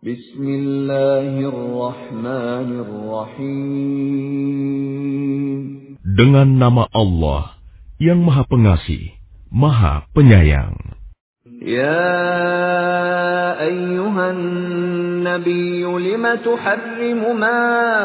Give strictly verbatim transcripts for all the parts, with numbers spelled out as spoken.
Bismillahirrahmanirrahim. Dengan nama Allah yang Maha Pengasih, Maha Penyayang. Ya ayyuhan nabiyyu lima tuharrimu ma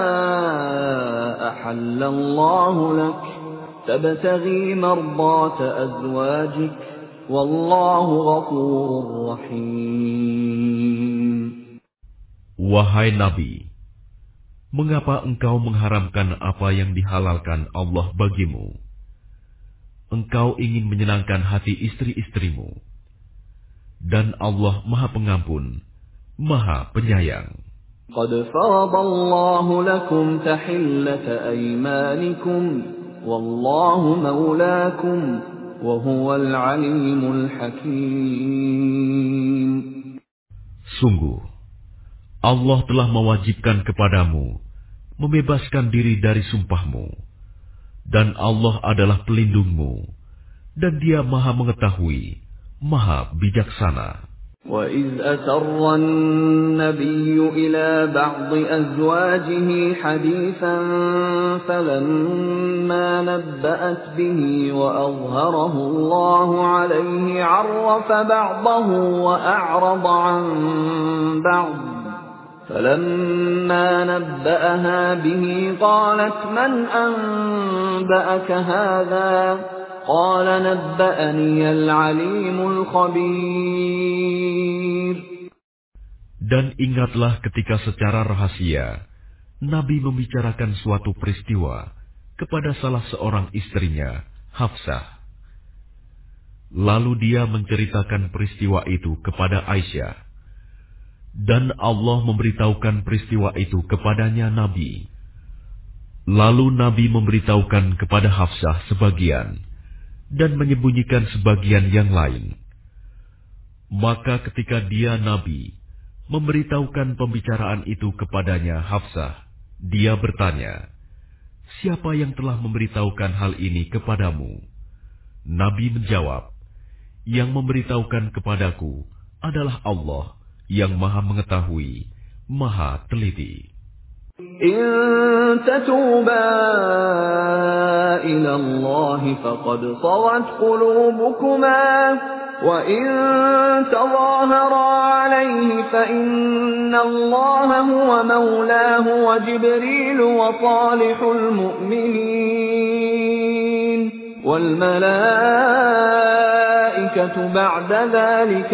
ahallallahu lak tabtaghi mardata azwajik wallahu ghafurur rahim. Wahai Nabi, mengapa engkau mengharamkan apa yang dihalalkan Allah bagimu? Engkau ingin menyenangkan hati istri-istrimu. Dan Allah Maha Pengampun, Maha Penyayang. Qad faradallahu lakum tahillata aymanikum, wallahu maulakum, wa huwal alimul hakim. Sungguh, Allah telah mewajibkan kepadamu membebaskan diri dari sumpahmu, dan Allah adalah pelindungmu, dan Dia Maha Mengetahui, Maha Bijaksana. وَإِذْ أَسَرَّ النَّبِيُّ إِلَى بَعْضِ أَزْوَاجِهِ حَدِيثًا فَلَمَّا نَبَّأَتْ بِهِ وَأَظْهَرَهُ اللَّهُ عَلَيْهِ عَرَّفَ بَعْضَهُ وَأَعْرَضَ عَنْ بَعْضٍ فَلَمَّا نَبَّأَهَا بِهِ قَالَتْ مَنْ أَنْبَأَكَ هَذَا قَالَ نَبَّأَنِيَ الْعَلِيمُ الْخَبِيرُ. Dan ingatlah ketika secara rahasia Nabi membicarakan suatu peristiwa kepada salah seorang istrinya, Hafsah. Lalu dia menceritakan peristiwa itu kepada Aisyah. Dan Allah memberitahukan peristiwa itu kepadanya Nabi. Lalu Nabi memberitahukan kepada Hafsah sebagian dan menyembunyikan sebagian yang lain. Maka ketika dia Nabi memberitahukan pembicaraan itu kepadanya Hafsah, dia bertanya, "Siapa yang telah memberitahukan hal ini kepadamu?" Nabi menjawab, "Yang memberitahukan kepadaku adalah Allah yang Maha Mengetahui, Maha Teliti." إن تتوبا إلى الله فقد صغت قلوبكما وإن تظاهرا عليه فإن الله هو مولاه وجبريل وصالح المؤمنين والملائكة بعد ذلك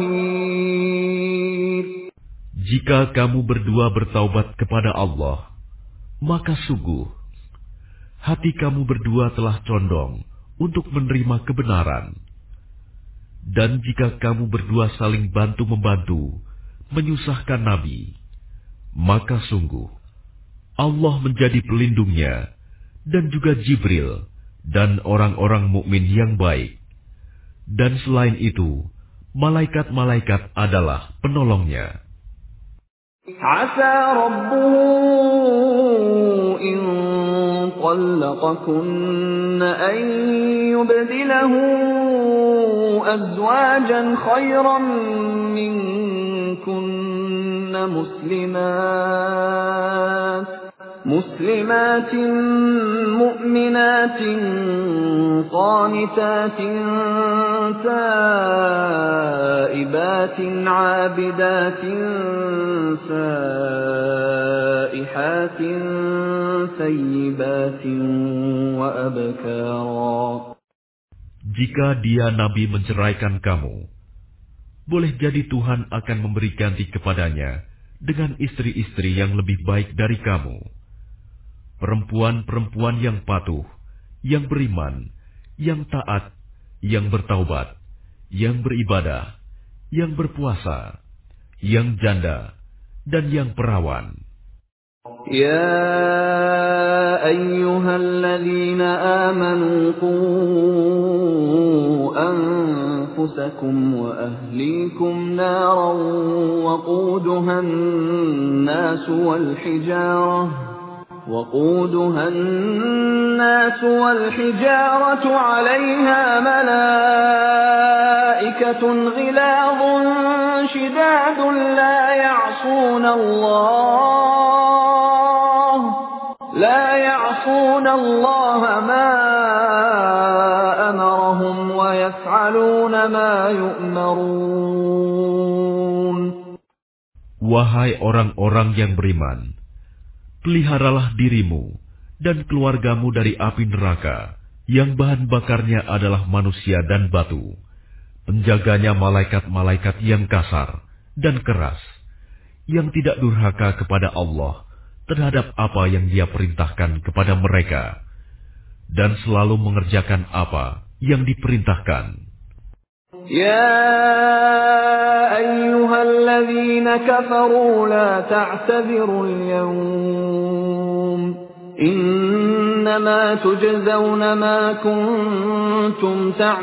ظهير. Jika kamu berdua bertaubat kepada Allah, maka sungguh hati kamu berdua telah condong untuk menerima kebenaran. Dan jika kamu berdua saling bantu-membantu menyusahkan Nabi, maka sungguh Allah menjadi pelindungnya dan juga Jibril dan orang-orang mukmin yang baik. Dan selain itu, malaikat-malaikat adalah penolongnya. عسى ربه إن طلقكن أن يبدله أزواجا خيرا منكن مسلمات مسلمات مؤمنات قانتات تائبات عابدات سائحات ثيبات وأبكارا. Jika dia Nabi menceraikan kamu, boleh jadi Tuhan akan memberi ganti kepadanya dengan istri-istri yang lebih baik dari kamu. Perempuan-perempuan yang patuh, yang beriman, yang taat, yang bertaubat, yang beribadah, yang berpuasa, yang janda, dan yang perawan. Ya ayyuhalladzina amanu qu anfusakum wa ahlikum naran waquduha an-nas wal hijarah وقودها الناس والحجارة عليها ملائكة غلاظ شداد لا يعصون يعصون الله لا يعصون الله ما أمرهم ويفعلون ما يؤمرون. Wahai orang-orang yang beriman, peliharalah dirimu dan keluargamu dari api neraka yang bahan bakarnya adalah manusia dan batu, penjaganya malaikat-malaikat yang kasar dan keras, yang tidak durhaka kepada Allah terhadap apa yang Dia perintahkan kepada mereka, dan selalu mengerjakan apa yang diperintahkan. يا أيها الذين كفروا لا تعتذروا اليوم إنما تجزون ما كنتم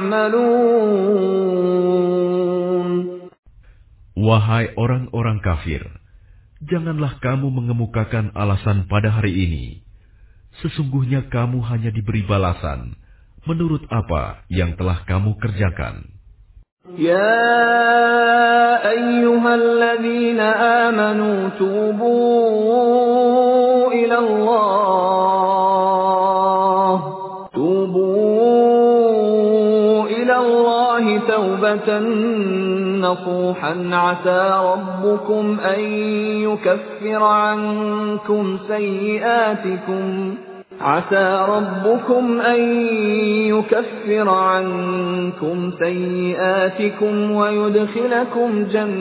تعملون. Wahai orang-orang kafir, janganlah kamu mengemukakan alasan pada hari ini. Sesungguhnya kamu hanya diberi balasan menurut apa yang telah kamu kerjakan. يا أيها الذين آمنوا توبوا إلى الله توبوا إلى الله توبة نصوحا عسى ربكم أن يكفر عنكم سيئاتكم عسى ربكم أن يكفر عنكم سيئاتكم ويدخلكم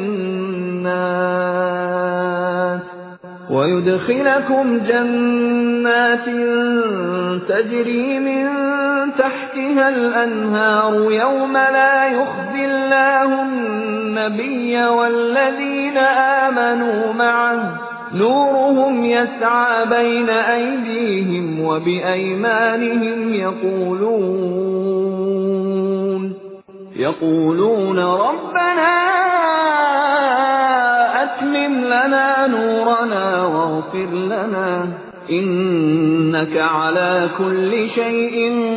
جنات ويدخلكم جنات تجري من تحتها الأنهار يوم لا يخزي الله النبي والذين آمنوا معه نورهم يسعى بين أيديهم وبأيمانهم يقولون يقولون ربنا أتمم لنا نورنا واغفر لنا إنك على كل شيء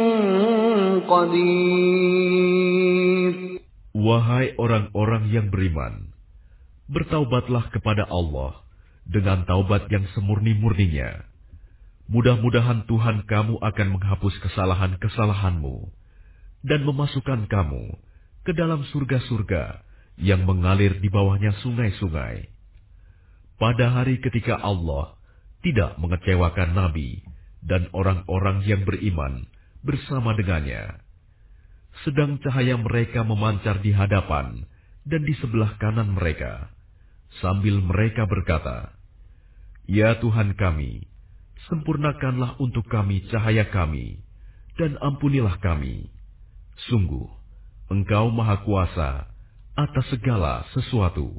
قدير. Wahai orang-orang yang beriman, bertaubatlah kepada Allah dengan taubat yang semurni-murninya. Mudah-mudahan Tuhan kamu akan menghapus kesalahan-kesalahanmu dan memasukkan kamu ke dalam surga-surga yang mengalir di bawahnya sungai-sungai. Pada hari ketika Allah tidak mengecewakan Nabi dan orang-orang yang beriman bersama dengannya, sedang cahaya mereka memancar di hadapan dan di sebelah kanan mereka, sambil mereka berkata, Ya Tuhan kami, sempurnakanlah untuk kami cahaya kami, dan ampunilah kami. Sungguh, Engkau Maha Kuasa atas segala sesuatu.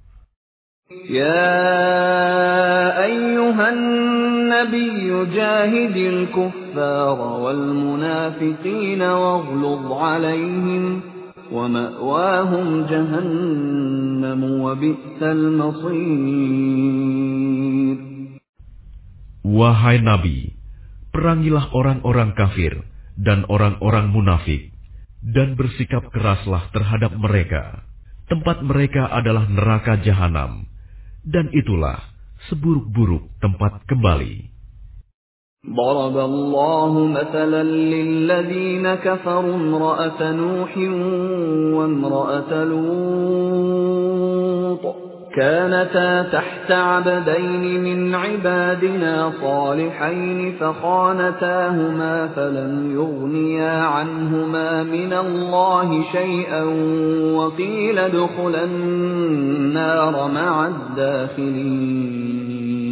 Ya ayyuhan nabiyyu jahidil kuffara wal munafiqina waghluz alaihim wa ma'wahum jahannam wa bi'sal masir. Wahai Nabi, perangilah orang-orang kafir dan orang-orang munafik, dan bersikap keraslah terhadap mereka. Tempat mereka adalah neraka jahanam, dan itulah seburuk-buruk tempat kembali. ضرب الله مثلا للذين كفروا امرأة نوح وامرأة لوط كانتا تحت عبدين من عبادنا صالحين فخانتاهما فلم يغنيا عنهما من الله شيئا وقيل ادخلا النار مع الداخلين.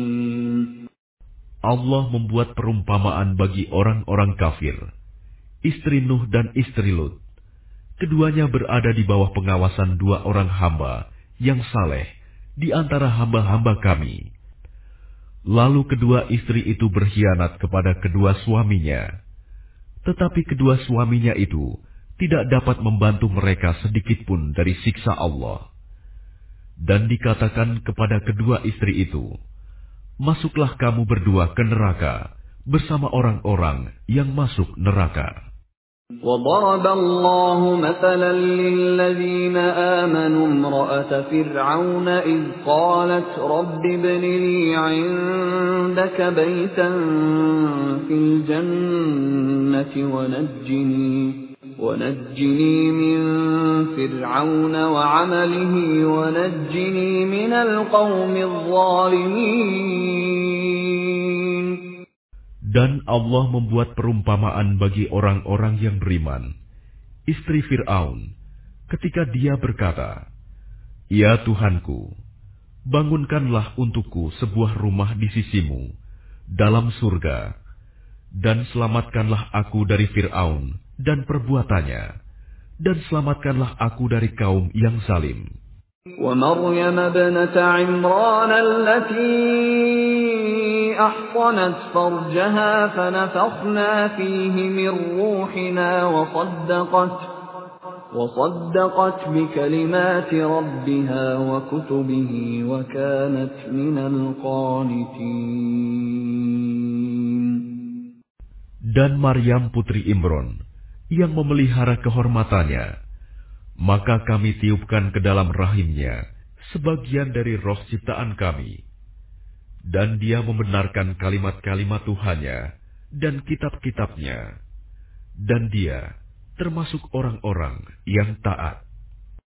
Allah membuat perumpamaan bagi orang-orang kafir, istri Nuh dan istri Lut. Keduanya berada di bawah pengawasan dua orang hamba yang saleh di antara hamba-hamba kami. Lalu kedua istri itu berkhianat kepada kedua suaminya. Tetapi kedua suaminya itu tidak dapat membantu mereka sedikitpun dari siksa Allah. Dan dikatakan kepada kedua istri itu, masuklah kamu berdua ke neraka bersama orang-orang yang masuk neraka. وضرب الله مثلا للذين آمنوا امرأة فرعون إذ قالت رب ابن لي عندك بيتا في الجنة ونجني, ونجني من فرعون وعمله ونجني من القوم الظالمين. Dan Allah membuat perumpamaan bagi orang-orang yang beriman, istri Fir'aun, ketika dia berkata, "Ya Tuhanku, bangunkanlah untukku sebuah rumah di sisimu dalam surga, dan selamatkanlah aku dari Fir'aun dan perbuatannya, dan selamatkanlah aku dari kaum yang zalim." ومريم ابنة عمران التي أحصنت فرجها فنفخنا فيه من روحنا وصدقت وصدقت بكلمات ربها وكتبه وكانت من القانتين. Dan Maryam putri Imron yang memelihara kehormatannya, maka kami tiupkan ke dalam rahimnya sebagian dari roh ciptaan kami, dan dia membenarkan kalimat-kalimat Tuhannya dan kitab-kitabnya, dan dia termasuk orang-orang yang taat.